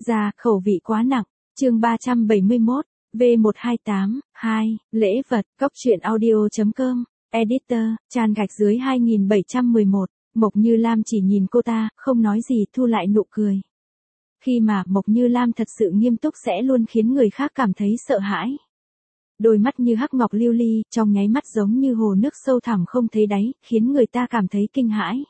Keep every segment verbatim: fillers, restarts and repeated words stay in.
Ra, khẩu vị quá nặng. Chương ba trăm bảy mươi mốt, V một hai tám, hai, lễ vật, cóc truyện audio chấm com, editor, chan gạch dưới hai nghìn bảy trăm mười một, Mộc Như Lam chỉ nhìn cô ta, không nói gì, thu lại nụ cười. Khi mà Mộc Như Lam thật sự nghiêm túc sẽ luôn khiến người khác cảm thấy sợ hãi. Đôi mắt như hắc ngọc lưu ly, trong nháy mắt giống như hồ nước sâu thẳm không thấy đáy, khiến người ta cảm thấy kinh hãi.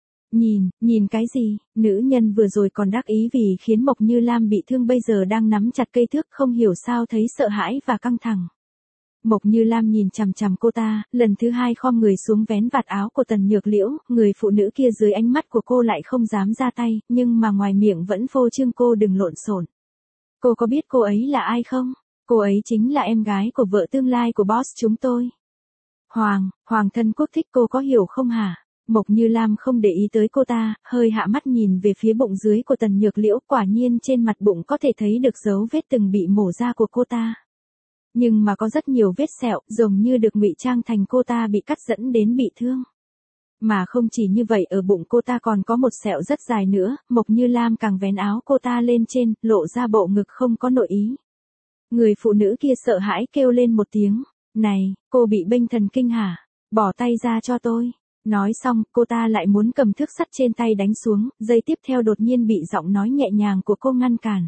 Nhìn, nhìn cái gì, nữ nhân vừa rồi còn đắc ý vì khiến Mộc Như Lam bị thương bây giờ đang nắm chặt cây thước không hiểu sao thấy sợ hãi và căng thẳng. Mộc Như Lam nhìn chằm chằm cô ta, lần thứ hai khom người xuống vén vạt áo của Tần Nhược Liễu, người phụ nữ kia dưới ánh mắt của cô lại không dám ra tay, nhưng mà ngoài miệng vẫn phô trương cô đừng lộn xộn. Cô có biết cô ấy là ai không? Cô ấy chính là em gái của vợ tương lai của boss chúng tôi. Hoàng, Hoàng thân quốc thích cô có hiểu không hả? Mộc Như Lam không để ý tới cô ta, hơi hạ mắt nhìn về phía bụng dưới của Tần Nhược Liễu, quả nhiên trên mặt bụng có thể thấy được dấu vết từng bị mổ ra của cô ta. Nhưng mà có rất nhiều vết sẹo, giống như được ngụy trang thành cô ta bị cắt dẫn đến bị thương. Mà không chỉ như vậy, ở bụng cô ta còn có một sẹo rất dài nữa, Mộc Như Lam càng vén áo cô ta lên trên, lộ ra bộ ngực không có nội ý. Người phụ nữ kia sợ hãi kêu lên một tiếng, này, cô bị bênh thần kinh hả? Bỏ tay ra cho tôi. Nói xong, cô ta lại muốn cầm thước sắt trên tay đánh xuống, giây tiếp theo đột nhiên bị giọng nói nhẹ nhàng của cô ngăn cản.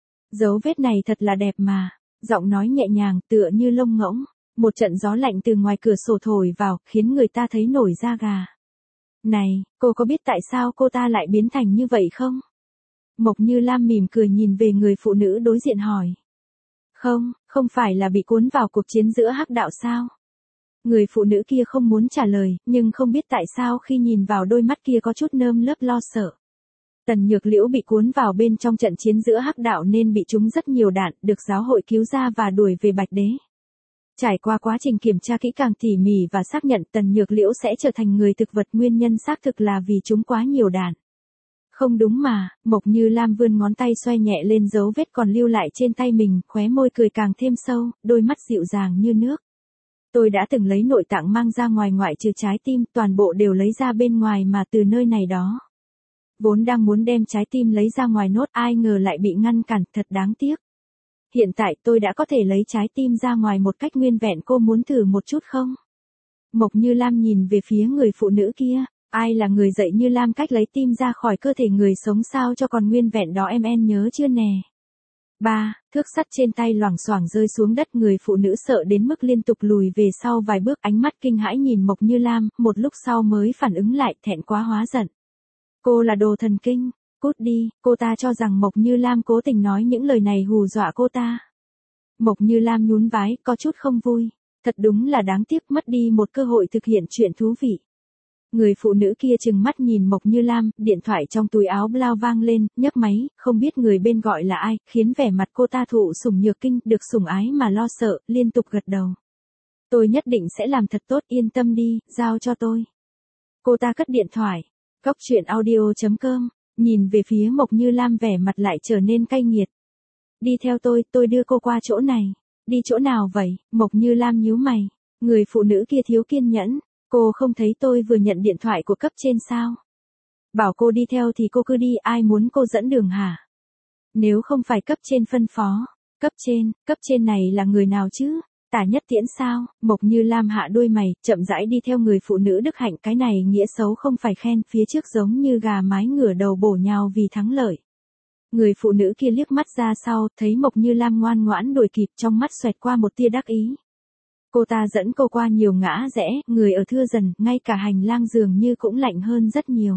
Dấu vết này thật là đẹp mà. Giọng nói nhẹ nhàng, tựa như lông ngỗng. Một trận gió lạnh từ ngoài cửa sổ thổi vào, khiến người ta thấy nổi da gà. Này, cô có biết tại sao cô ta lại biến thành như vậy không? Mộc Như Lam mỉm cười nhìn về người phụ nữ đối diện hỏi. Không, không phải là bị cuốn vào cuộc chiến giữa hắc đạo sao? Người phụ nữ kia không muốn trả lời, nhưng không biết tại sao khi nhìn vào đôi mắt kia có chút nơm nớp lo sợ. Tần Nhược Liễu bị cuốn vào bên trong trận chiến giữa hắc đạo nên bị trúng rất nhiều đạn, được giáo hội cứu ra và đuổi về Bạch Đế. Trải qua quá trình kiểm tra kỹ càng tỉ mỉ và xác nhận Tần Nhược Liễu sẽ trở thành người thực vật, nguyên nhân xác thực là vì trúng quá nhiều đạn. Không đúng mà, Mộc Như Lam vươn ngón tay xoay nhẹ lên dấu vết còn lưu lại trên tay mình, khóe môi cười càng thêm sâu, đôi mắt dịu dàng như nước. Tôi đã từng lấy nội tạng mang ra ngoài ngoại trừ trái tim, toàn bộ đều lấy ra bên ngoài mà từ nơi này đó. Vốn đang muốn đem trái tim lấy ra ngoài nốt, ai ngờ lại bị ngăn cản, thật đáng tiếc. Hiện tại tôi đã có thể lấy trái tim ra ngoài một cách nguyên vẹn, cô muốn thử một chút không? Mộc Như Lam nhìn về phía người phụ nữ kia, ai là người dạy Như Lam cách lấy tim ra khỏi cơ thể người sống sao cho còn nguyên vẹn đó em en nhớ chưa nè? Ba, thước sắt trên tay loảng xoảng rơi xuống đất, người phụ nữ sợ đến mức liên tục lùi về sau vài bước, ánh mắt kinh hãi nhìn Mộc Như Lam, một lúc sau mới phản ứng lại, thẹn quá hóa giận. Cô là đồ thần kinh, cút đi, cô ta cho rằng Mộc Như Lam cố tình nói những lời này hù dọa cô ta. Mộc Như Lam nhún vai, có chút không vui, thật đúng là đáng tiếc, mất đi một cơ hội thực hiện chuyện thú vị. Người phụ nữ kia trừng mắt nhìn Mộc Như Lam, điện thoại trong túi áo blau vang lên, nhấc máy, không biết người bên gọi là ai, khiến vẻ mặt cô ta thụ sủng nhược kinh, được sủng ái mà lo sợ, liên tục gật đầu. Tôi nhất định sẽ làm thật tốt, yên tâm đi, giao cho tôi. Cô ta cất điện thoại. Cóc truyện audio chấm com, nhìn về phía Mộc Như Lam, vẻ mặt lại trở nên cay nghiệt. Đi theo tôi, tôi đưa cô qua chỗ này. Đi chỗ nào vậy? Mộc Như Lam nhíu mày. Người phụ nữ kia thiếu kiên nhẫn. Cô không thấy tôi vừa nhận điện thoại của cấp trên sao? Bảo cô đi theo thì cô cứ đi, ai muốn cô dẫn đường hả? Nếu không phải cấp trên phân phó. Cấp trên, cấp trên này là người nào chứ? Tả Nhất Tiễn sao? Mộc Như Lam hạ đôi mày, chậm rãi đi theo người phụ nữ đức hạnh, cái này nghĩa xấu không phải khen, phía trước giống như gà mái ngửa đầu bổ nhào vì thắng lợi. Người phụ nữ kia liếc mắt ra sau, thấy Mộc Như Lam ngoan ngoãn đuổi kịp, trong mắt xoẹt qua một tia đắc ý. Cô ta dẫn cô qua nhiều ngã rẽ, người ở thưa dần, ngay cả hành lang dường như cũng lạnh hơn rất nhiều.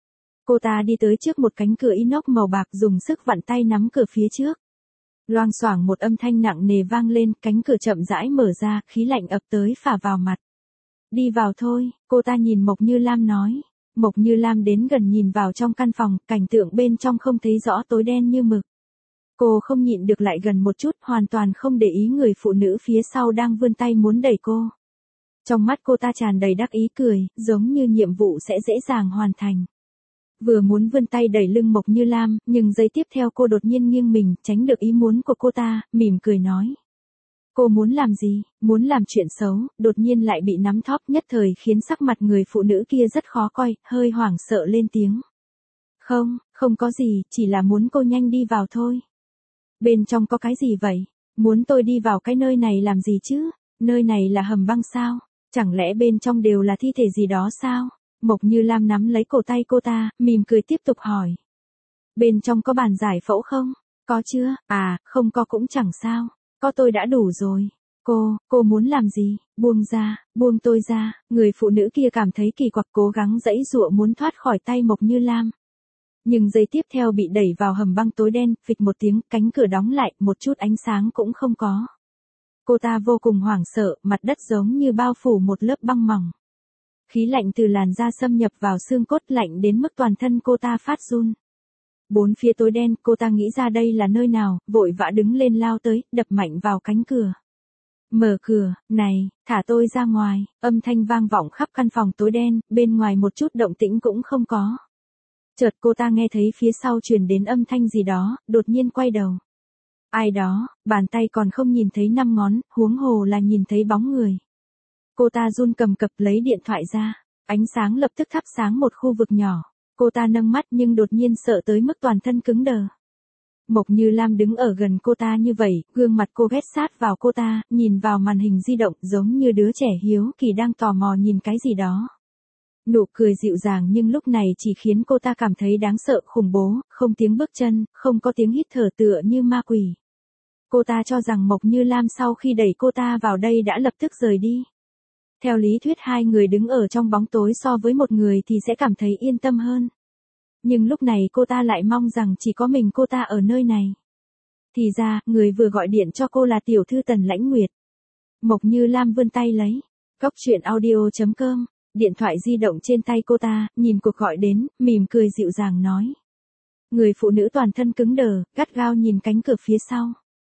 Cô ta đi tới trước một cánh cửa inox màu bạc, dùng sức vặn tay nắm cửa phía trước. Loang xoảng một âm thanh nặng nề vang lên, cánh cửa chậm rãi mở ra, khí lạnh ập tới phả vào mặt. Đi vào thôi, cô ta nhìn Mộc Như Lam nói. Mộc Như Lam đến gần nhìn vào trong căn phòng, cảnh tượng bên trong không thấy rõ, tối đen như mực. Cô không nhịn được lại gần một chút, hoàn toàn không để ý người phụ nữ phía sau đang vươn tay muốn đẩy cô. Trong mắt cô ta tràn đầy đắc ý cười, giống như nhiệm vụ sẽ dễ dàng hoàn thành. Vừa muốn vươn tay đẩy lưng Mộc Như Lam, nhưng giây tiếp theo cô đột nhiên nghiêng mình, tránh được ý muốn của cô ta, mỉm cười nói. Cô muốn làm gì? Muốn làm chuyện xấu, đột nhiên lại bị nắm thóp, nhất thời khiến sắc mặt người phụ nữ kia rất khó coi, hơi hoảng sợ lên tiếng. Không, không có gì, chỉ là muốn cô nhanh đi vào thôi. Bên trong có cái gì vậy? Muốn tôi đi vào cái nơi này làm gì chứ? Nơi này là hầm băng sao? Chẳng lẽ bên trong đều là thi thể gì đó sao? Mộc Như Lam nắm lấy cổ tay cô ta, mỉm cười tiếp tục hỏi. Bên trong có bàn giải phẫu không? Có chưa? À, không có cũng chẳng sao. Có tôi đã đủ rồi. Cô, cô muốn làm gì? Buông ra, buông tôi ra. Người phụ nữ kia cảm thấy kỳ quặc, cố gắng giãy giụa muốn thoát khỏi tay Mộc Như Lam. Nhưng giây tiếp theo bị đẩy vào hầm băng tối đen, phịch một tiếng, cánh cửa đóng lại, một chút ánh sáng cũng không có. Cô ta vô cùng hoảng sợ, mặt đất giống như bao phủ một lớp băng mỏng. Khí lạnh từ làn da xâm nhập vào xương cốt, lạnh đến mức toàn thân cô ta phát run. Bốn phía tối đen, cô ta nghĩ ra đây là nơi nào, vội vã đứng lên lao tới, đập mạnh vào cánh cửa. Mở cửa, này, thả tôi ra ngoài, âm thanh vang vọng khắp căn phòng tối đen, bên ngoài một chút động tĩnh cũng không có. Chợt cô ta nghe thấy phía sau truyền đến âm thanh gì đó, đột nhiên quay đầu. Ai đó, bàn tay còn không nhìn thấy năm ngón, huống hồ là nhìn thấy bóng người. Cô ta run cầm cập lấy điện thoại ra, ánh sáng lập tức thắp sáng một khu vực nhỏ. Cô ta nâng mắt nhưng đột nhiên sợ tới mức toàn thân cứng đờ. Mộc Như Lam đứng ở gần cô ta như vậy, gương mặt cô ghét sát vào cô ta, nhìn vào màn hình di động giống như đứa trẻ hiếu kỳ đang tò mò nhìn cái gì đó. Nụ cười dịu dàng nhưng lúc này chỉ khiến cô ta cảm thấy đáng sợ khủng bố, không tiếng bước chân, không có tiếng hít thở tựa như ma quỷ. Cô ta cho rằng Mộc Như Lam sau khi đẩy cô ta vào đây đã lập tức rời đi. Theo lý thuyết hai người đứng ở trong bóng tối so với một người thì sẽ cảm thấy yên tâm hơn. Nhưng lúc này cô ta lại mong rằng chỉ có mình cô ta ở nơi này. Thì ra, người vừa gọi điện cho cô là tiểu thư Tần Lãnh Nguyệt. Mộc Như Lam vươn tay lấy. Cóc truyện audio chấm com. Điện thoại di động trên tay cô ta, nhìn cuộc gọi đến, mỉm cười dịu dàng nói. Người phụ nữ toàn thân cứng đờ, gắt gao nhìn cánh cửa phía sau.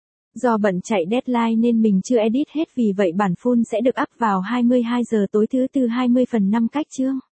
Do bận chạy deadline nên mình chưa edit hết, vì vậy bản full sẽ được up vào hai mươi hai giờ tối thứ tư hai mươi phần năm cách chương.